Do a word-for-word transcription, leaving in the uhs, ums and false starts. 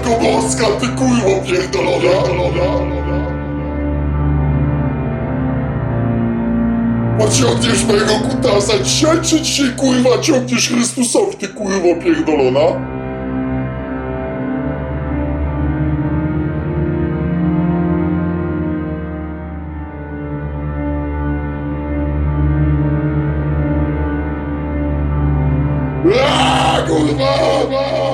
Matko Boska, ty kurwo pierdolona! Pociągniesz mojego kutasa dzisiaj, czy dzisiaj kurwa ciągniesz Chrystusowi, ty kurwo pierdolona? Aaaa, kurwa!